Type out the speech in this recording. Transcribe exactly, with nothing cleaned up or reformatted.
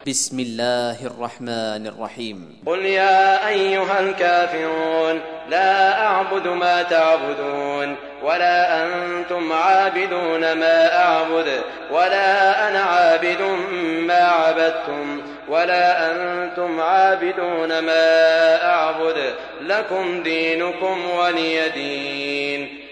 بسم الله الرحمن الرحيم. قل يا أيها الكافرون لا أعبد ما تعبدون ولا أنتم عابدون ما أعبد ولا أنا عابد ما عبدتم ولا أنتم عابدون ما أعبد لكم دينكم ولي دين.